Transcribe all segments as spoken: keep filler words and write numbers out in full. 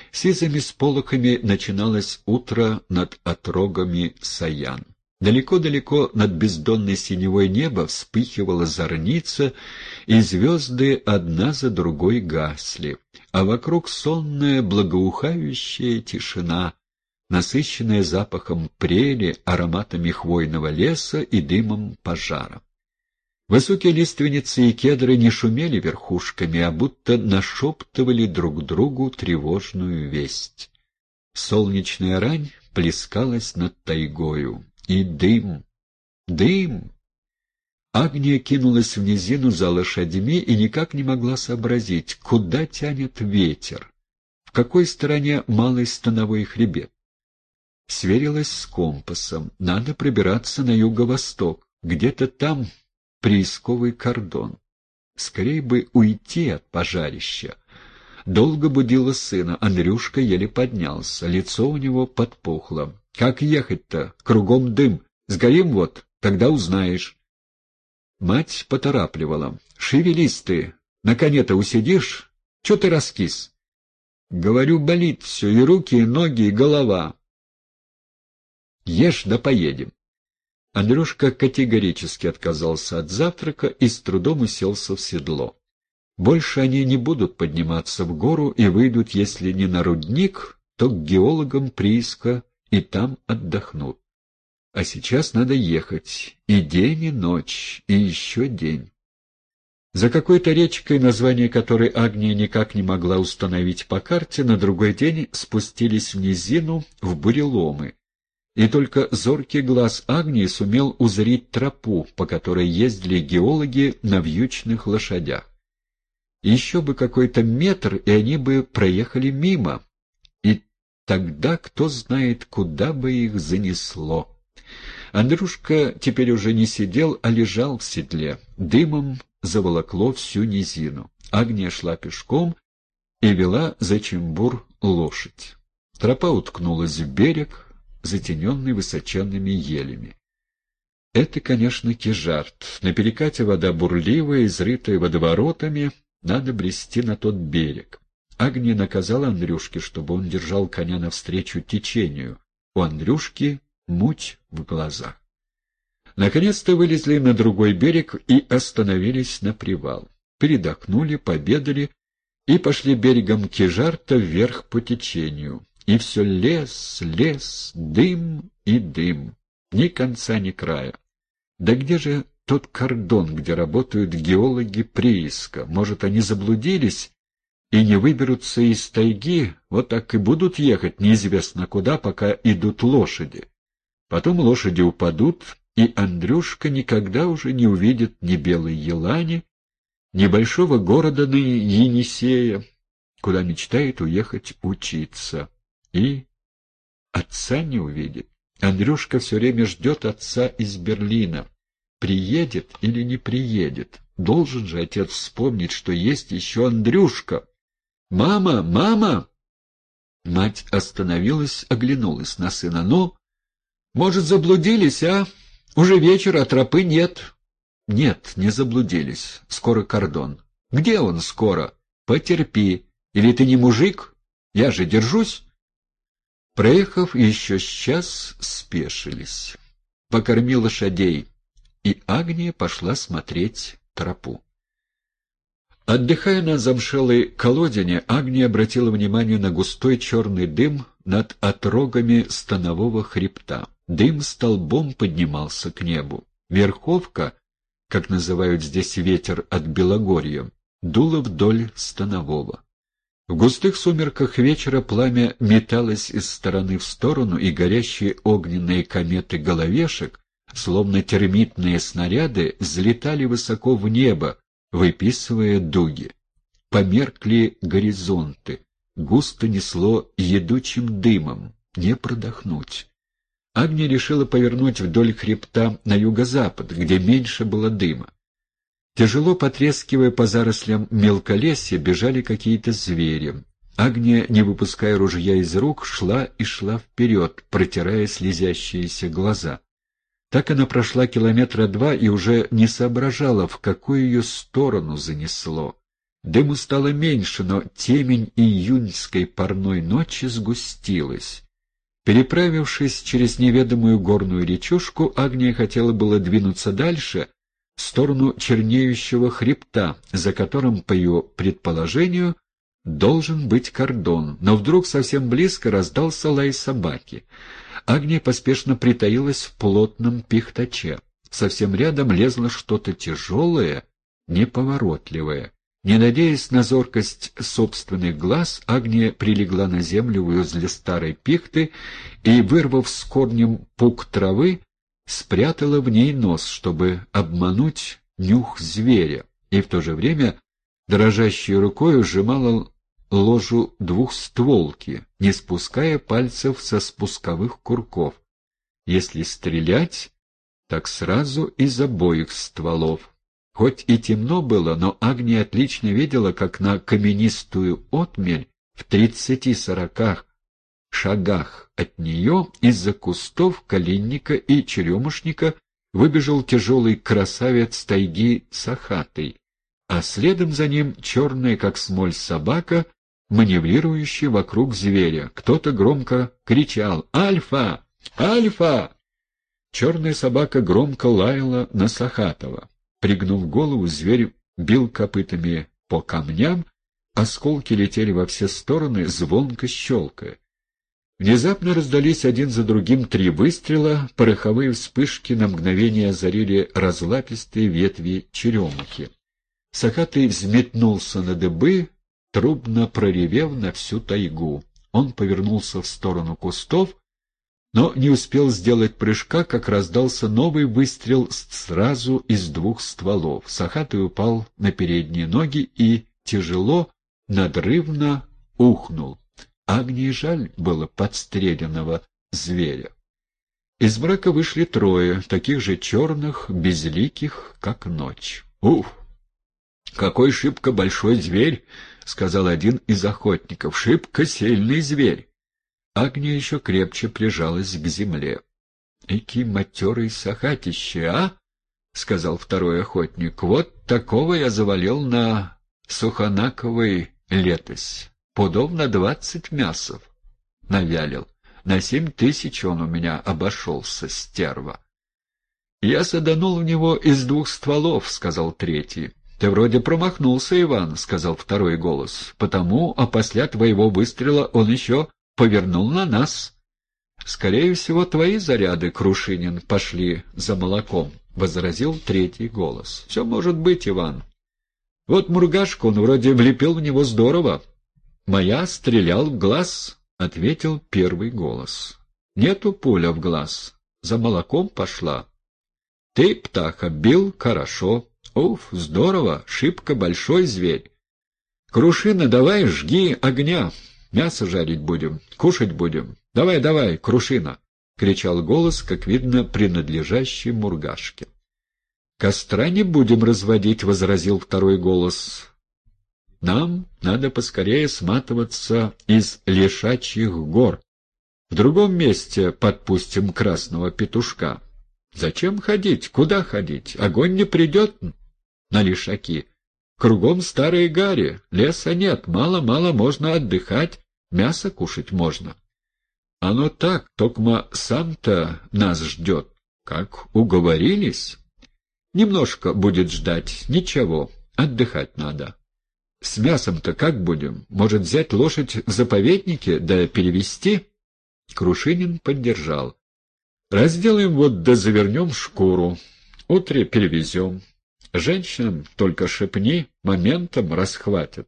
Сизыми сполохами начиналось утро над отрогами Саян. Далеко-далеко над бездонной синевой неба вспыхивала зорница, и звезды одна за другой гасли, а вокруг сонная благоухающая тишина, насыщенная запахом прели, ароматами хвойного леса и дымом пожара. Высокие лиственницы и кедры не шумели верхушками, а будто нашептывали друг другу тревожную весть. Солнечная рань плескалась над тайгою. И дым, дым! Агния кинулась в низину за лошадьми и никак не могла сообразить, куда тянет ветер, в какой стороне малый становой хребет. Сверилась с компасом. Надо пробираться на юго-восток. Где-то там приисковый кордон. Скорей бы уйти от пожарища. Долго будила сына. Андрюшка еле поднялся. Лицо у него подпухло. «Как ехать-то? Кругом дым. Сгорим вот, тогда узнаешь». Мать поторапливала. «Шевелись ты. На коне-то усидишь? Че ты раскис?» «Говорю, болит все, и руки, и ноги, и голова». «Ешь да поедем». Андрюшка категорически отказался от завтрака и с трудом уселся в седло. Больше они не будут подниматься в гору и выйдут, если не на рудник, то к геологам прииска, и там отдохнут. А сейчас надо ехать. И день, и ночь, и еще день. За какой-то речкой, название которой Агния никак не могла установить по карте, на другой день спустились в низину в буреломы. И только зоркий глаз Агнии сумел узреть тропу, по которой ездили геологи на вьючных лошадях. Еще бы какой-то метр, и они бы проехали мимо. И тогда кто знает, куда бы их занесло. Андрюшка теперь уже не сидел, а лежал в седле. Дымом заволокло всю низину. Агния шла пешком и вела за чембур лошадь. Тропа уткнулась в берег, затененный высоченными елями. Это, конечно, Кижарт. На перекате вода бурливая, изрытая водоворотами, надо брести на тот берег. Агния наказала Андрюшке, чтобы он держал коня навстречу течению. У Андрюшки муть в глазах. Наконец-то вылезли на другой берег и остановились на привал. Передохнули, пообедали и пошли берегом Кижарта вверх по течению. И все лес, лес, дым и дым. Ни конца, ни края. Да где же тот кордон, где работают геологи прииска? Может, они заблудились и не выберутся из тайги, вот так и будут ехать неизвестно куда, пока идут лошади. Потом лошади упадут, и Андрюшка никогда уже не увидит ни Белой Елани, ни большого города на Енисея, куда мечтает уехать учиться. И отца не увидит. Андрюшка все время ждет отца из Берлина. Приедет или не приедет? Должен же отец вспомнить, что есть еще Андрюшка. «Мама! Мама!» Мать остановилась, оглянулась на сына. «Ну, может, заблудились, а? Уже вечер, а тропы нет». «Нет, не заблудились. Скоро кордон». «Где он скоро? Потерпи. Или ты не мужик? Я же держусь». Проехав еще с час, спешились. Покорми лошадей, и Агния пошла смотреть тропу. Отдыхая на замшелой колодине, Агния обратила внимание на густой черный дым над отрогами станового хребта. Дым столбом поднимался к небу. Верховка, как называют здесь ветер от Белогорья, дула вдоль станового. В густых сумерках вечера пламя металось из стороны в сторону, и горящие огненные кометы головешек, словно термитные снаряды, взлетали высоко в небо, выписывая дуги. Померкли горизонты, густо несло едучим дымом, не продохнуть. Агния решила повернуть вдоль хребта на юго-запад, где меньше было дыма. Тяжело потрескивая по зарослям мелколесья, бежали какие-то звери. Агния, не выпуская ружья из рук, шла и шла вперед, протирая слезящиеся глаза. Так она прошла километра два и уже не соображала, в какую ее сторону занесло. Дыму стало меньше, но темень июньской парной ночи сгустилась. Переправившись через неведомую горную речушку, Агния хотела было двинуться дальше, в сторону чернеющего хребта, за которым, по ее предположению, должен быть кордон, но вдруг совсем близко раздался лай собаки. Агния поспешно притаилась в плотном пихтаче. Совсем рядом лезло что-то тяжелое, неповоротливое. Не надеясь на зоркость собственных глаз, Агния прилегла на землю возле старой пихты и, вырвав с корнем пук травы, спрятала в ней нос, чтобы обмануть нюх зверя, и в то же время дрожащей рукой сжимала ложу двухстволки, не спуская пальцев со спусковых курков. Если стрелять, так сразу из обоих стволов. Хоть и темно было, но Агния отлично видела, как на каменистую отмель в тридцати-сорока шагах от нее из-за кустов калинника и черемушника выбежал тяжелый красавец тайги сахатый, а следом за ним черная, как смоль, собака, маневрирующая вокруг зверя. Кто-то громко кричал «Альфа! Альфа!». Черная собака громко лаяла на Сахатова. Пригнув голову, зверь бил копытами по камням, осколки летели во все стороны, звонко щелкая. Внезапно раздались один за другим три выстрела, пороховые вспышки на мгновение озарили разлапистые ветви черемухи. Сахатый взметнулся на дыбы, трубно проревев на всю тайгу. Он повернулся в сторону кустов, но не успел сделать прыжка, как раздался новый выстрел сразу из двух стволов. Сахатый упал на передние ноги и тяжело, надрывно ухнул. Агнии жаль было подстреленного зверя. Из мрака вышли трое, таких же черных, безликих, как ночь. «Уф! Какой шибко большой зверь!» — сказал один из охотников. «Шибко сильный зверь!» Агния еще крепче прижалась к земле. — Эки матерый сахатище, а? — сказал второй охотник. — Вот такого я завалил на сухонаковой летось. Пудов на двадцать мясов навялил. На семь тысяч он у меня обошелся, стерва. — Я саданул в него из двух стволов, — сказал третий. — Ты вроде промахнулся, Иван, — сказал второй голос. — Потому, а после твоего выстрела он еще повернул на нас. — Скорее всего, твои заряды, Крушинин, пошли за молоком, — возразил третий голос. — Все может быть, Иван. Вот мургашку он вроде влепил в него здорово. — Моя стрелял в глаз, — ответил первый голос. — Нету пуля в глаз. За молоком пошла. — Ты, птаха, бил хорошо. Уф, здорово, шибко большой зверь. — Крушина, давай жги огня. Мясо жарить будем, кушать будем. Давай, давай, Крушина! — кричал голос, как видно, принадлежащий мургашке. — Костра не будем разводить, — возразил второй голос. — Нам надо поскорее сматываться из Лешачьих гор. В другом месте подпустим красного петушка. — Зачем ходить? Куда ходить? Огонь не придет на Лешаки. Кругом старые гари, леса нет, мало-мало можно отдыхать, мясо кушать можно. Оно так, токма сам-то нас ждет. Как уговорились? Немножко будет ждать, ничего, отдыхать надо. С мясом-то как будем? Может, взять лошадь в заповеднике, да перевести? Крушинин поддержал. Разделаем вот да завернем шкуру. Утре перевезем. Женщинам только шепни, моментом расхватят.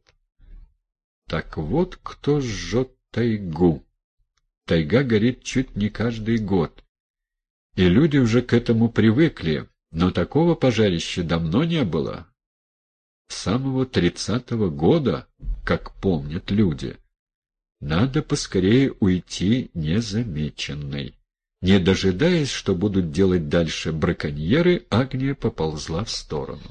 Так вот кто жжет тайгу. Тайга горит чуть не каждый год. И люди уже к этому привыкли, но такого пожарища давно не было. С самого тридцатого года, как помнят люди. Надо поскорее уйти незамеченной. Не дожидаясь, что будут делать дальше браконьеры, Агния поползла в сторону.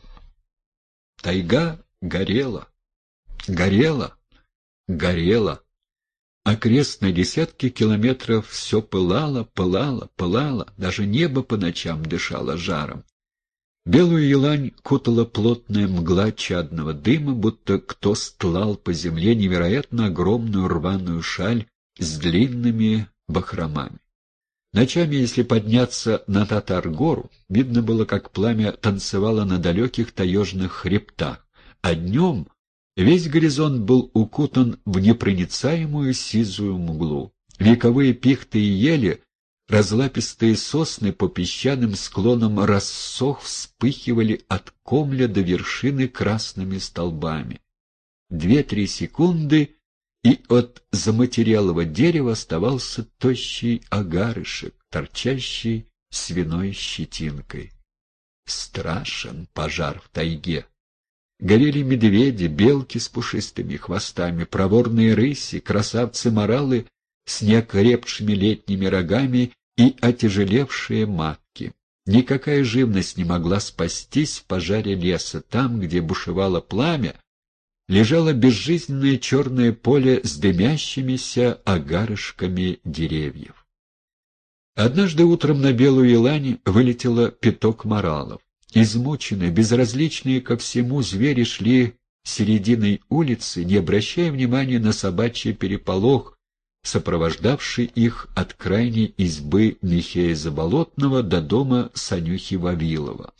Тайга горела, горела, горела. Окрест на десятки километров все пылало, пылало, пылало, даже небо по ночам дышало жаром. Белую елань кутала плотная мгла чадного дыма, будто кто стлал по земле невероятно огромную рваную шаль с длинными бахромами. Ночами, если подняться на Татар-гору, видно было, как пламя танцевало на далеких таежных хребтах, а днем весь горизонт был укутан в непроницаемую сизую мглу. Вековые пихты и ели, разлапистые сосны по песчаным склонам рассох вспыхивали от комля до вершины красными столбами. Две-три секунды, и от заматерелого дерева оставался тощий огарышек, торчащий свиной щетинкой. Страшен пожар в тайге. Горели медведи, белки с пушистыми хвостами, проворные рыси, красавцы-моралы с неокрепшими летними рогами и отяжелевшие матки. Никакая живность не могла спастись в пожаре леса. Там, где бушевало пламя, лежало безжизненное черное поле с дымящимися огарышками деревьев. Однажды утром на белую елань вылетело пяток моралов. Измученные, безразличные ко всему, звери шли серединой улицы, не обращая внимания на собачий переполох, сопровождавший их от крайней избы Михея Заболотного до дома Санюхи Вавилова.